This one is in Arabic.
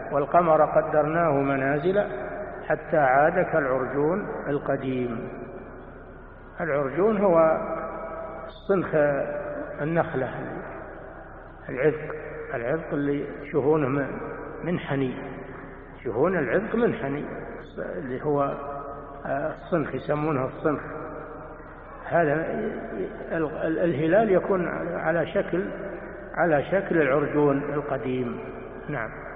والقمر قدرناه منازل حتى عاد كالعرجون القديم. العرجون هو صنخ النخلة، العذق اللي شهونه منحني، شهون العذق منحني، اللي هو الصنخ، يسمونه الصنخ. هذا الهلال يكون على شكل العرجون القديم. نعم.